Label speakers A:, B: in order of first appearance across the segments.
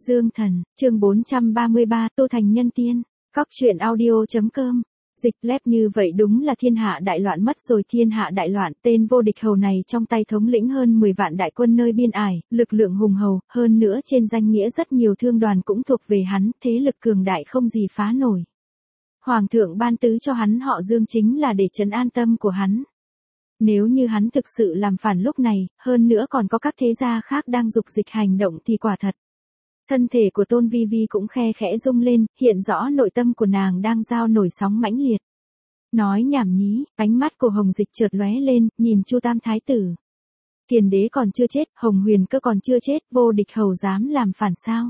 A: Dương Thần, chương 433, tu thành nhân tiên. Cóc truyện audio.com. Dịch lép như vậy đúng là thiên hạ đại loạn mất rồi. Thiên hạ đại loạn, tên vô địch hầu này trong tay thống lĩnh hơn 10 vạn đại quân nơi biên ải, lực lượng hùng hầu, hơn nữa trên danh nghĩa rất nhiều thương đoàn cũng thuộc về hắn, thế lực cường đại không gì phá nổi. Hoàng thượng ban tứ cho hắn họ Dương chính là để trấn an tâm của hắn. Nếu như hắn thực sự làm phản lúc này, hơn nữa còn có các thế gia khác đang dục dịch hành động thì quả thật. Thân thể của Tôn Vi Vi cũng khe khẽ rung lên, hiện rõ nội tâm của nàng đang giao nổi sóng mãnh liệt. Nói nhảm nhí, ánh mắt của Hồng Dịch chợt lóe lên, nhìn Chu Tam Thái tử. Kiền đế còn chưa chết, Hồng Huyền Cơ còn chưa chết, vô địch hầu dám làm phản sao?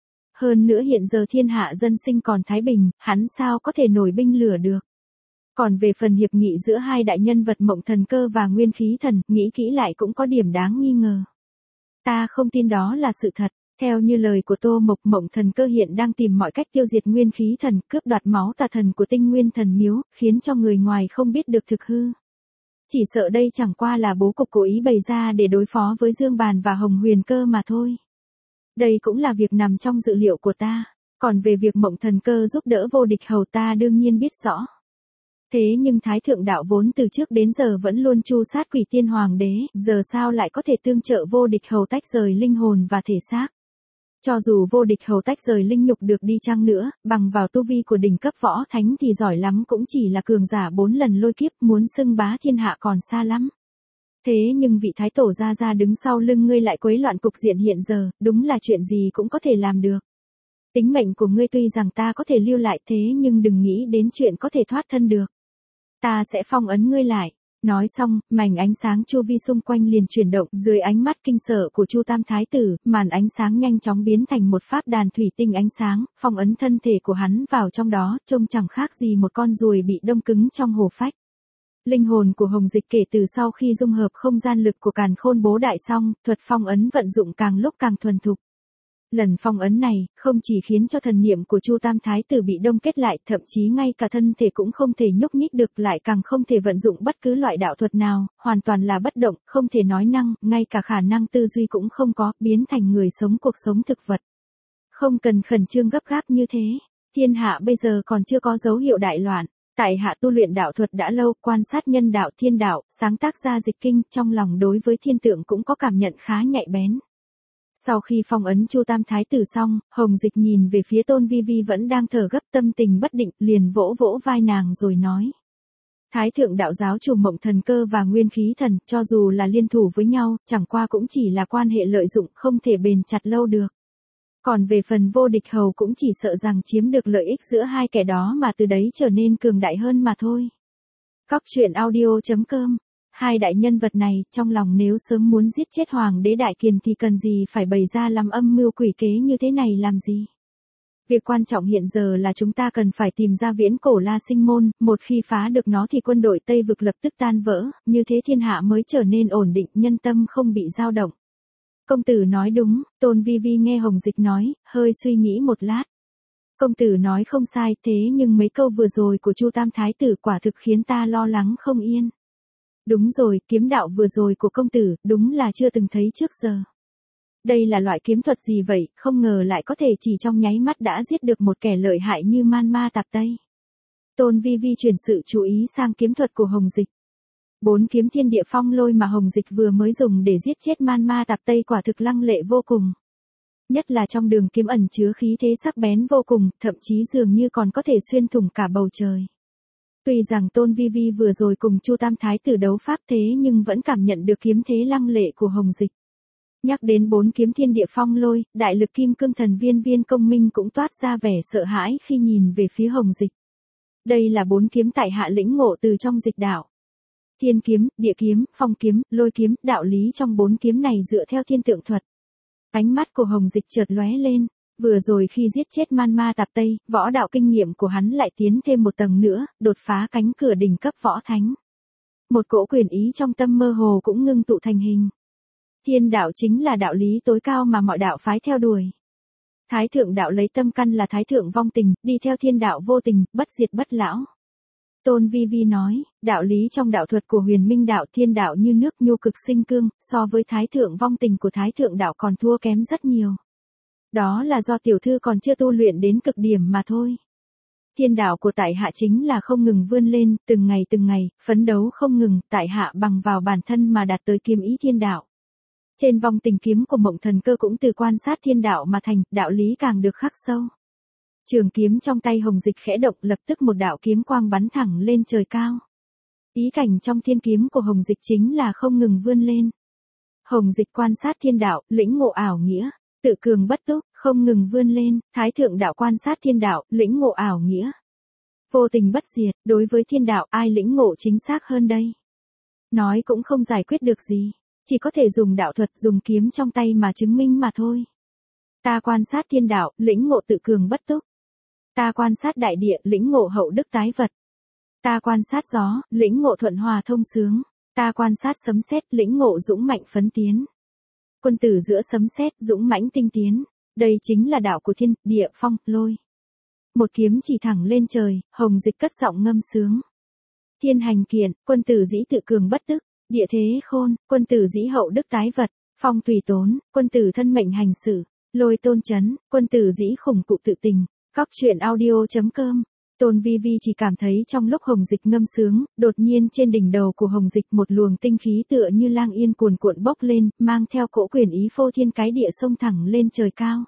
A: Hơn nữa hiện giờ thiên hạ dân sinh còn thái bình, hắn sao có thể nổi binh lửa được? Còn về phần hiệp nghị giữa hai đại nhân vật Mộng Thần Cơ và Nguyên Khí Thần, nghĩ kỹ lại cũng có điểm đáng nghi ngờ. Ta không tin đó là sự thật. Theo như lời của Tô Mộc, Mộng Thần Cơ hiện đang tìm mọi cách tiêu diệt Nguyên Khí Thần, cướp đoạt máu tà thần của Tinh Nguyên Thần Miếu, khiến cho người ngoài không biết được thực hư. Chỉ sợ đây chẳng qua là bố cục cố ý bày ra để đối phó với Dương Bàn và Hồng Huyền Cơ mà thôi. Đây cũng là việc nằm trong dự liệu của ta. Còn về việc Mộng Thần Cơ giúp đỡ vô địch hầu ta đương nhiên biết rõ. Thế nhưng Thái Thượng Đạo vốn từ trước đến giờ vẫn luôn tru sát Quỷ Tiên Hoàng đế, giờ sao lại có thể tương trợ vô địch hầu tách rời linh hồn và thể xác? Cho dù vô địch hầu tách rời linh nhục được đi chăng nữa, bằng vào tu vi của đỉnh cấp võ thánh thì giỏi lắm cũng chỉ là cường giả 4 lần lôi kiếp, muốn xưng bá thiên hạ còn xa lắm. Thế nhưng vị thái tổ ra đứng sau lưng ngươi lại quấy loạn cục diện hiện giờ, đúng là chuyện gì cũng có thể làm được. Tính mệnh của ngươi tuy rằng ta có thể lưu lại thế nhưng đừng nghĩ đến chuyện có thể thoát thân được. Ta sẽ phong ấn ngươi lại. Nói xong, mảnh ánh sáng chu vi xung quanh liền chuyển động, dưới ánh mắt kinh sợ của Chu Tam Thái tử, màn ánh sáng nhanh chóng biến thành một pháp đàn thủy tinh ánh sáng, phong ấn thân thể của hắn vào trong đó, trông chẳng khác gì một con ruồi bị đông cứng trong hồ phách. Linh hồn của Hồng Dịch kể từ sau khi dung hợp không gian lực của Càn Khôn Bố Đại xong, thuật phong ấn vận dụng càng lúc càng thuần thục. Lần phong ấn này, không chỉ khiến cho thần niệm của Chu Tam Thái tử bị đông kết lại, thậm chí ngay cả thân thể cũng không thể nhúc nhích được, lại càng không thể vận dụng bất cứ loại đạo thuật nào, hoàn toàn là bất động, không thể nói năng, ngay cả khả năng tư duy cũng không có, biến thành người sống cuộc sống thực vật. Không cần khẩn trương gấp gáp như thế, thiên hạ bây giờ còn chưa có dấu hiệu đại loạn. Tại hạ tu luyện đạo thuật đã lâu, quan sát nhân đạo thiên đạo, sáng tác ra dịch kinh, trong lòng đối với thiên tượng cũng có cảm nhận khá nhạy bén. Sau khi phong ấn Chu Tam Thái tử xong, Hồng Dịch nhìn về phía Tôn Vi Vi vẫn đang thở gấp tâm tình bất định, liền vỗ vỗ vai nàng rồi nói. Thái Thượng Đạo giáo chủ Mộng Thần Cơ và Nguyên Khí Thần, cho dù là liên thủ với nhau, chẳng qua cũng chỉ là quan hệ lợi dụng, không thể bền chặt lâu được. Còn về phần vô địch hầu cũng chỉ sợ rằng chiếm được lợi ích giữa hai kẻ đó mà từ đấy trở nên cường đại hơn mà thôi. Cóc truyện audio.com. Hai đại nhân vật này, trong lòng nếu sớm muốn giết chết Hoàng đế Đại Kiền thì cần gì phải bày ra làm âm mưu quỷ kế như thế này làm gì? Việc quan trọng hiện giờ là chúng ta cần phải tìm ra viễn cổ La Sinh Môn, một khi phá được nó thì quân đội Tây Vực lập tức tan vỡ, như thế thiên hạ mới trở nên ổn định, nhân tâm không bị dao động. Công tử nói đúng, Tôn Vi Vi nghe Hồng Dịch nói, hơi suy nghĩ một lát. Công tử nói không sai, thế nhưng mấy câu vừa rồi của Chu Tam Thái tử quả thực khiến ta lo lắng không yên. Đúng rồi, kiếm đạo vừa rồi của công tử, đúng là chưa từng thấy trước giờ. Đây là loại kiếm thuật gì vậy, không ngờ lại có thể chỉ trong nháy mắt đã giết được một kẻ lợi hại như Man Ma Tạp Tây. Tôn Vi Vi chuyển sự chú ý sang kiếm thuật của Hồng Dịch. 4 kiếm thiên địa phong lôi mà Hồng Dịch vừa mới dùng để giết chết Man Ma Tạp Tây quả thực lăng lệ vô cùng. Nhất là trong đường kiếm ẩn chứa khí thế sắc bén vô cùng, thậm chí dường như còn có thể xuyên thủng cả bầu trời. Tuy rằng Tôn Vi Vi vừa rồi cùng Chu Tam Thái tử đấu pháp thế nhưng vẫn cảm nhận được kiếm thế lăng lệ của Hồng Dịch. Nhắc đến 4 kiếm thiên địa phong lôi, đại lực kim cương thần viên công minh cũng toát ra vẻ sợ hãi khi nhìn về phía Hồng Dịch. Đây là 4 kiếm tại hạ lĩnh ngộ từ trong dịch đạo. Thiên kiếm, địa kiếm, phong kiếm, lôi kiếm, đạo lý trong 4 kiếm này dựa theo thiên tượng thuật. Ánh mắt của Hồng Dịch chợt lóe lên. Vừa rồi khi giết chết Man Ma Tạp Tây, võ đạo kinh nghiệm của hắn lại tiến thêm một tầng nữa, đột phá cánh cửa đỉnh cấp võ thánh. Một cỗ quyền ý trong tâm mơ hồ cũng ngưng tụ thành hình. Thiên đạo chính là đạo lý tối cao mà mọi đạo phái theo đuổi. Thái Thượng Đạo lấy tâm căn là Thái Thượng vong tình, đi theo thiên đạo vô tình, bất diệt bất lão. Tôn Vi Vi nói, đạo lý trong đạo thuật của Huyền Minh Đạo thiên đạo như nước nhu cực sinh cương, so với Thái Thượng vong tình của Thái Thượng Đạo còn thua kém rất nhiều. Đó là do tiểu thư còn chưa tu luyện đến cực điểm mà thôi. Thiên đạo của tại hạ chính là không ngừng vươn lên, từng ngày, phấn đấu không ngừng, tại hạ bằng vào bản thân mà đạt tới kiếm ý thiên đạo. Trên vong tình kiếm của Mộng Thần Cơ cũng từ quan sát thiên đạo mà thành, đạo lý càng được khắc sâu. Trường kiếm trong tay Hồng Dịch khẽ động, lập tức một đạo kiếm quang bắn thẳng lên trời cao. Ý cảnh trong thiên kiếm của Hồng Dịch chính là không ngừng vươn lên. Hồng Dịch quan sát thiên đạo, lĩnh ngộ ảo nghĩa, tự cường bất túc, không ngừng vươn lên, Thái thượng đạo quan sát thiên đạo, lĩnh ngộ ảo nghĩa. Vô tình bất diệt, đối với thiên đạo ai lĩnh ngộ chính xác hơn đây? Nói cũng không giải quyết được gì, chỉ có thể dùng đạo thuật, dùng kiếm trong tay mà chứng minh mà thôi. Ta quan sát thiên đạo, lĩnh ngộ tự cường bất túc. Ta quan sát đại địa, lĩnh ngộ hậu đức tái vật. Ta quan sát gió, lĩnh ngộ thuận hòa thông sướng. Ta quan sát sấm sét, lĩnh ngộ dũng mạnh phấn tiến. Quân tử giữa sấm sét, dũng mãnh tinh tiến. Đây chính là đạo của thiên, địa, phong, lôi. Một kiếm chỉ thẳng lên trời, Hồng Dịch cất giọng ngâm sướng. Thiên hành kiện, quân tử dĩ tự cường bất tức. Địa thế khôn, quân tử dĩ hậu đức tái vật. Phong tùy tốn, quân tử thân mệnh hành sự. Lôi tôn chấn, quân tử dĩ khủng cụ tự tình. Cóc truyện audio.com. Tôn Vi Vi chỉ cảm thấy trong lúc Hồng Dịch ngâm sướng, đột nhiên trên đỉnh đầu của Hồng Dịch một luồng tinh khí tựa như lang yên cuồn cuộn bốc lên, mang theo cỗ quyền ý phô thiên cái địa xông thẳng lên trời cao.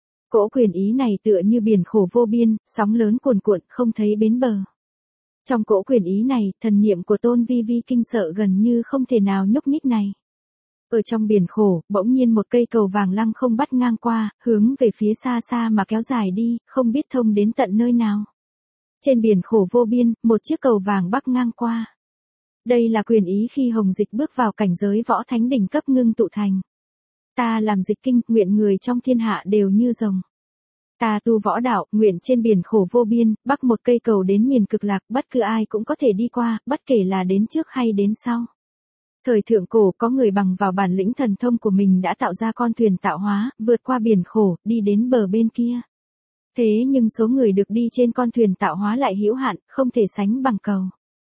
A: Cỗ quyền ý này tựa như biển khổ vô biên, sóng lớn cuồn cuộn không thấy bến bờ. Trong cỗ quyền ý này, thần niệm của Tôn Vi Vi kinh sợ gần như không thể nào nhúc nhích này. Ở trong biển khổ, bỗng nhiên một cây cầu vàng lăng không bắt ngang qua, hướng về phía xa xa mà kéo dài đi, không biết thông đến tận nơi nào. Trên biển khổ vô biên, một chiếc cầu vàng bắc ngang qua. Đây là quyền ý khi Hồng Dịch bước vào cảnh giới võ thánh đỉnh cấp ngưng tụ thành. Ta làm dịch kinh, nguyện người trong thiên hạ đều như rồng. Ta tu võ đạo, nguyện trên biển khổ vô biên, bắc một cây cầu đến miền cực lạc, bất cứ ai cũng có thể đi qua, bất kể là đến trước hay đến sau. Thời thượng cổ có người bằng vào bản lĩnh thần thông của mình đã tạo ra con thuyền tạo hóa, vượt qua biển khổ, đi đến bờ bên kia. Thế nhưng số người được đi trên con thuyền tạo hóa lại hữu hạn, không thể sánh bằng cầu.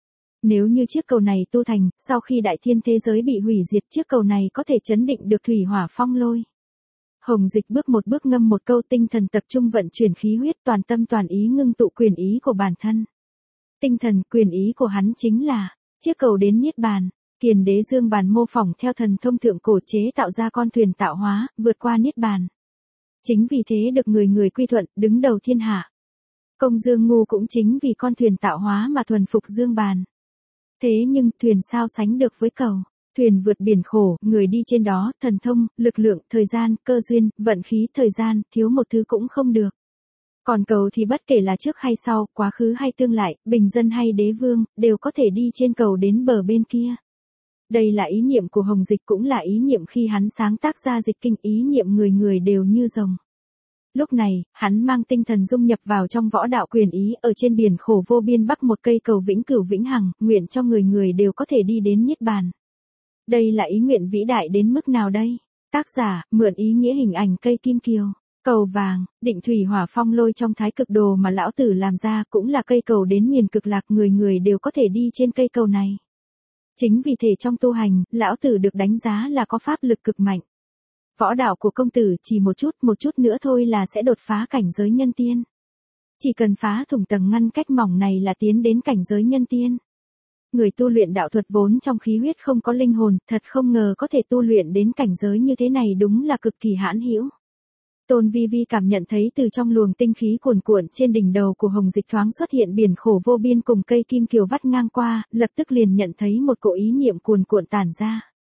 A: Nếu như chiếc cầu này tu thành, sau khi đại thiên thế giới bị hủy diệt, chiếc cầu này có thể chấn định được thủy hỏa phong lôi. Hồng Dịch bước một bước ngâm một câu, tinh thần tập trung vận chuyển khí huyết, toàn tâm toàn ý ngưng tụ quyền ý của bản thân. Tinh thần, quyền ý của hắn chính là chiếc cầu đến niết bàn. Kiền Đế Dương Bàn mô phỏng theo thần thông thượng cổ chế tạo ra con thuyền tạo hóa, vượt qua niết bàn. Chính vì thế được người người quy thuận, đứng đầu thiên hạ. Công Dương Ngu cũng chính vì con thuyền tạo hóa mà thuần phục Dương Bàn. Thế nhưng, thuyền sao sánh được với cầu? Thuyền vượt biển khổ, người đi trên đó, thần thông, lực lượng, thời gian, cơ duyên, vận khí, thời gian, thiếu một thứ cũng không được. Còn cầu thì bất kể là trước hay sau, quá khứ hay tương lai, bình dân hay đế vương, đều có thể đi trên cầu đến bờ bên kia. Đây là ý niệm của Hồng Dịch, cũng là ý niệm khi hắn sáng tác ra dịch kinh, ý niệm người người đều như rồng. Lúc này, hắn mang tinh thần dung nhập vào trong võ đạo quyền ý, ở trên biển khổ vô biên bắc một cây cầu vĩnh cửu vĩnh hằng, nguyện cho người người đều có thể đi đến niết bàn. Đây là ý nguyện vĩ đại đến mức nào đây? Tác giả, mượn ý nghĩa hình ảnh cây kim kiều. Cầu vàng, định thủy hỏa phong lôi trong thái cực đồ mà lão tử làm ra, cũng là cây cầu đến miền cực lạc, người người đều có thể đi trên cây cầu này. Chính vì thế trong tu hành, lão tử được đánh giá là có pháp lực cực mạnh. Võ đạo của công tử chỉ một chút nữa thôi là sẽ đột phá cảnh giới nhân tiên. Chỉ cần phá thủng tầng ngăn cách mỏng này là tiến đến cảnh giới nhân tiên. Người tu luyện đạo thuật vốn trong khí huyết không có linh hồn, thật không ngờ có thể tu luyện đến cảnh giới như thế này, đúng là cực kỳ hãn hữu. Tôn Vi Vi cảm nhận thấy từ trong luồng tinh khí cuồn cuộn trên đỉnh đầu của Hồng Dịch thoáng xuất hiện biển khổ vô biên cùng cây kim kiều vắt ngang qua, lập tức liền nhận thấy một cỗ ý niệm cuồn cuộn tản ra.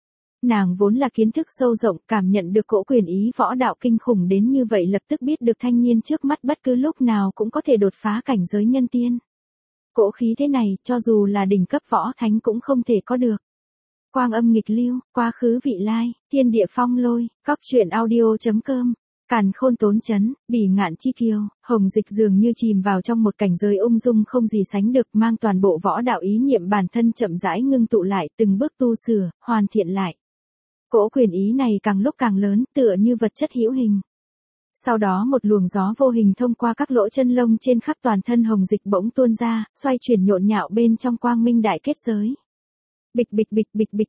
A: Nàng vốn là kiến thức sâu rộng, cảm nhận được cỗ quyền ý võ đạo kinh khủng đến như vậy, lập tức biết được thanh niên trước mắt bất cứ lúc nào cũng có thể đột phá cảnh giới nhân tiên. Cỗ khí thế này, cho dù là đỉnh cấp võ thánh cũng không thể có được. Quang âm nghịch lưu, quá khứ vị lai, thiên địa phong lôi, cóc truyện audio.com. Càn khôn tốn chấn, bỉ ngạn chi kiêu, Hồng Dịch dường như chìm vào trong một cảnh giới ung dung không gì sánh được, mang toàn bộ võ đạo ý niệm bản thân chậm rãi ngưng tụ lại, từng bước tu sửa, hoàn thiện lại. Cỗ quyền ý này càng lúc càng lớn, tựa như vật chất hữu hình. Sau đó một luồng gió vô hình thông qua các lỗ chân lông trên khắp toàn thân Hồng Dịch bỗng tuôn ra, xoay chuyển nhộn nhạo bên trong quang minh đại kết giới. Bịch bịch bịch bịch bịch bịch,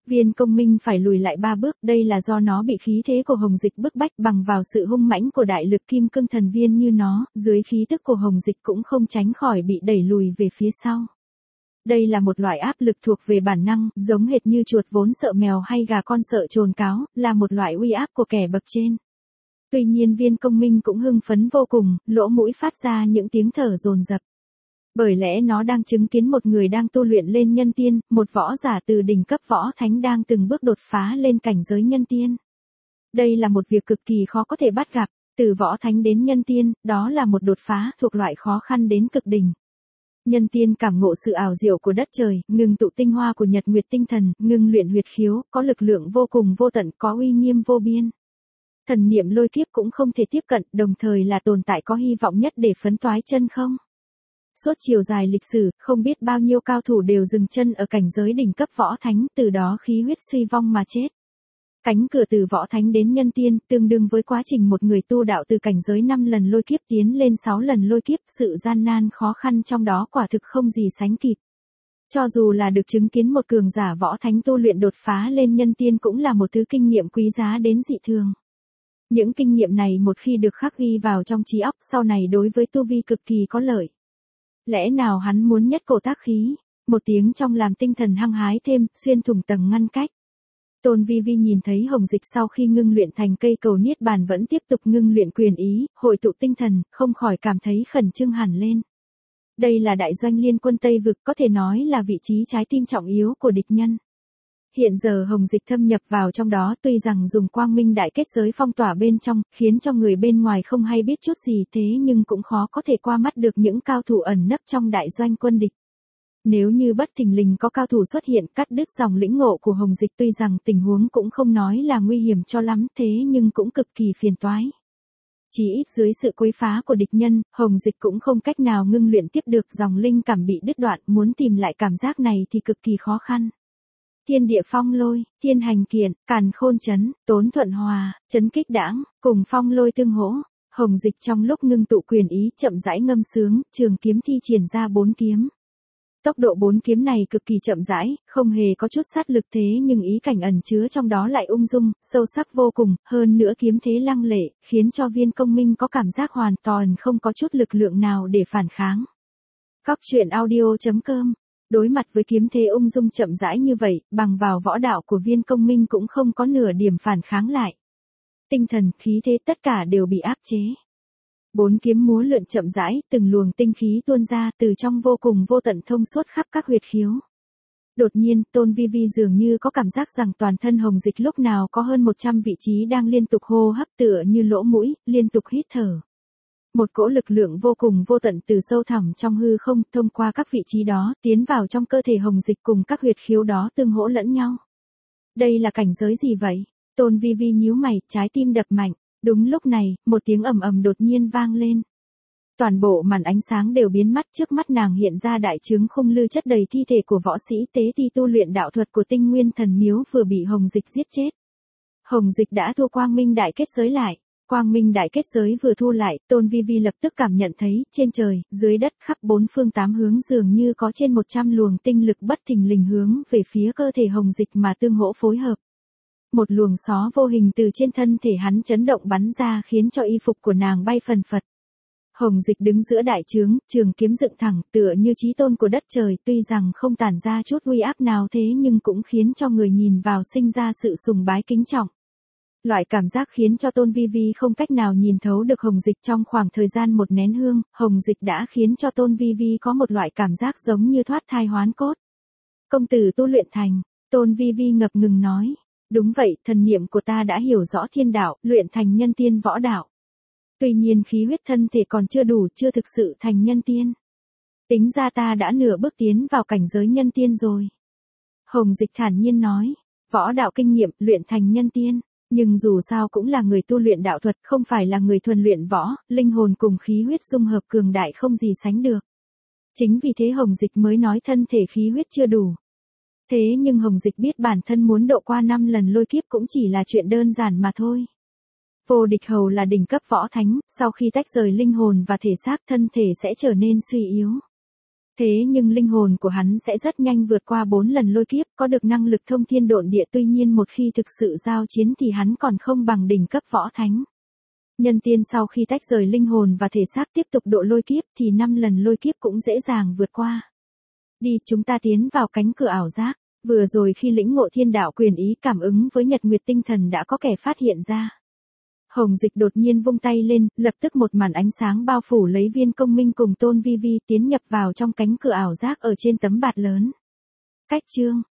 A: Viên Công Minh phải lùi lại 3 bước, đây là do nó bị khí thế của Hồng Dịch bức bách bằng vào sự hung mãnh của đại lực kim cương thần viên như nó, dưới khí tức của Hồng Dịch cũng không tránh khỏi bị đẩy lùi về phía sau. Đây là một loại áp lực thuộc về bản năng, giống hệt như chuột vốn sợ mèo hay gà con sợ trồn cáo, là một loại uy áp của kẻ bậc trên. Tuy nhiên Viên Công Minh cũng hưng phấn vô cùng, lỗ mũi phát ra những tiếng thở dồn dập. Bởi lẽ nó đang chứng kiến một người đang tu luyện lên nhân tiên, một võ giả từ đỉnh cấp võ thánh đang từng bước đột phá lên cảnh giới nhân tiên. Đây là một việc cực kỳ khó có thể bắt gặp, từ võ thánh đến nhân tiên, đó là một đột phá thuộc loại khó khăn đến cực đỉnh. Nhân tiên cảm ngộ sự ảo diệu của đất trời, ngừng tụ tinh hoa của nhật nguyệt tinh thần, ngừng luyện huyệt khiếu, có lực lượng vô cùng vô tận, có uy nghiêm vô biên. Thần niệm lôi kiếp cũng không thể tiếp cận, đồng thời là tồn tại có hy vọng nhất để phấn toái chân không. Suốt chiều dài lịch sử, không biết bao nhiêu cao thủ đều dừng chân ở cảnh giới đỉnh cấp võ thánh, từ đó khí huyết suy vong mà chết. Cánh cửa từ võ thánh đến nhân tiên, tương đương với quá trình một người tu đạo từ cảnh giới 5 lần lôi kiếp tiến lên 6 lần lôi kiếp, sự gian nan khó khăn trong đó quả thực không gì sánh kịp. Cho dù là được chứng kiến một cường giả võ thánh tu luyện đột phá lên nhân tiên cũng là một thứ kinh nghiệm quý giá đến dị thường. Những kinh nghiệm này một khi được khắc ghi vào trong trí óc sau này đối với tu vi cực kỳ có lợi. Lẽ nào hắn muốn nhất cổ tác khí, một tiếng trong làm tinh thần hăng hái thêm, xuyên thủng tầng ngăn cách. Tôn Vi Vi nhìn thấy Hồng Dịch sau khi ngưng luyện thành cây cầu niết bàn vẫn tiếp tục ngưng luyện quyền ý, hội tụ tinh thần, không khỏi cảm thấy khẩn trương hẳn lên. Đây là đại doanh liên quân Tây Vực, có thể nói là vị trí trái tim trọng yếu của địch nhân. Hiện giờ Hồng Dịch thâm nhập vào trong đó, tuy rằng dùng quang minh đại kết giới phong tỏa bên trong, khiến cho người bên ngoài không hay biết chút gì, thế nhưng cũng khó có thể qua mắt được những cao thủ ẩn nấp trong đại doanh quân địch. Nếu như bất thình lình có cao thủ xuất hiện cắt đứt dòng lĩnh ngộ của Hồng Dịch, tuy rằng tình huống cũng không nói là nguy hiểm cho lắm, thế nhưng cũng cực kỳ phiền toái. Chỉ ít dưới sự quấy phá của địch nhân, Hồng Dịch cũng không cách nào ngưng luyện tiếp được, dòng linh cảm bị đứt đoạn, muốn tìm lại cảm giác này thì cực kỳ khó khăn. Thiên địa phong lôi, thiên hành kiện, càn khôn chấn, tốn thuận hòa, chấn kích đãng, cùng phong lôi tương hỗ. Hồng Dịch trong lúc ngưng tụ quyền ý chậm rãi ngâm sướng, trường kiếm thi triển ra 4 kiếm. Tốc độ 4 kiếm này cực kỳ chậm rãi, không hề có chút sát lực, thế nhưng ý cảnh ẩn chứa trong đó lại ung dung, sâu sắc vô cùng, hơn nữa kiếm thế lăng lệ, khiến cho Viên Công Minh có cảm giác hoàn toàn không có chút lực lượng nào để phản kháng. Góc truyện audio.com. Đối mặt với kiếm thế ung dung chậm rãi như vậy, bằng vào võ đạo của Viên Công Minh cũng không có nửa điểm phản kháng lại. Tinh thần, khí thế tất cả đều bị áp chế. 4 kiếm múa lượn chậm rãi, từng luồng tinh khí tuôn ra từ trong vô cùng vô tận thông suốt khắp các huyệt khiếu. Đột nhiên, Tôn Vi Vi dường như có cảm giác rằng toàn thân Hồng Dịch lúc nào có hơn 100 vị trí đang liên tục hô hấp tựa như lỗ mũi, liên tục hít thở. Một cỗ lực lượng vô cùng vô tận từ sâu thẳm trong hư không thông qua các vị trí đó tiến vào trong cơ thể Hồng Dịch cùng các huyệt khiếu đó tương hỗ lẫn nhau. Đây là cảnh giới gì vậy? Tôn Vi Vi nhíu mày, trái tim đập mạnh. Đúng lúc này, một tiếng ầm ầm đột nhiên vang lên. Toàn bộ màn ánh sáng đều biến mất, trước mắt nàng hiện ra đại trướng khung lư chất đầy thi thể của võ sĩ tế thi tu luyện đạo thuật của Tinh Nguyên Thần Miếu vừa bị Hồng Dịch giết chết. Hồng Dịch đã thua quang minh đại kết giới lại. Quang minh đại kết giới vừa thu lại, Tôn Vi Vi lập tức cảm nhận thấy, trên trời, dưới đất khắp 4 phương 8 hướng dường như có trên 100 luồng tinh lực bất thình lình hướng về phía cơ thể Hồng Dịch mà tương hỗ phối hợp. Một luồng gió vô hình từ trên thân thể hắn chấn động bắn ra khiến cho y phục của nàng bay phần phật. Hồng Dịch đứng giữa đại trướng, trường kiếm dựng thẳng tựa như chí tôn của đất trời, tuy rằng không tản ra chút uy áp nào thế nhưng cũng khiến cho người nhìn vào sinh ra sự sùng bái kính trọng. Loại cảm giác khiến cho Tôn Vi Vi không cách nào nhìn thấu được Hồng Dịch trong khoảng thời gian một nén hương, Hồng Dịch đã khiến cho Tôn Vi Vi có một loại cảm giác giống như thoát thai hoán cốt. Công tử tu luyện thành, Tôn Vi Vi ngập ngừng nói. Đúng vậy, thần niệm của ta đã hiểu rõ thiên đạo, luyện thành nhân tiên võ đạo. Tuy nhiên khí huyết thân thể còn chưa đủ, chưa thực sự thành nhân tiên. Tính ra ta đã nửa bước tiến vào cảnh giới nhân tiên rồi. Hồng Dịch thản nhiên nói, võ đạo kinh nghiệm, luyện thành nhân tiên. Nhưng dù sao cũng là người tu luyện đạo thuật, không phải là người thuần luyện võ, linh hồn cùng khí huyết dung hợp cường đại không gì sánh được. Chính vì thế Hồng Dịch mới nói thân thể khí huyết chưa đủ. Thế nhưng Hồng Dịch biết bản thân muốn độ qua 5 lần lôi kiếp cũng chỉ là chuyện đơn giản mà thôi. Vô Địch Hầu là đỉnh cấp võ thánh, sau khi tách rời linh hồn và thể xác thân thể sẽ trở nên suy yếu. Thế nhưng linh hồn của hắn sẽ rất nhanh vượt qua 4 lần lôi kiếp, có được năng lực thông thiên độn địa, tuy nhiên một khi thực sự giao chiến thì hắn còn không bằng đỉnh cấp võ thánh. Nhân tiên sau khi tách rời linh hồn và thể xác tiếp tục độ lôi kiếp thì 5 lần lôi kiếp cũng dễ dàng vượt qua. Đi, chúng ta tiến vào cánh cửa ảo giác. Vừa rồi khi lĩnh ngộ thiên đạo quyền ý cảm ứng với nhật nguyệt tinh thần đã có kẻ phát hiện ra. Hồng Dịch đột nhiên vung tay lên, lập tức một màn ánh sáng bao phủ lấy Viên Công Minh cùng Tôn Vi Vi tiến nhập vào trong cánh cửa ảo giác ở trên tấm bạt lớn. Cách chương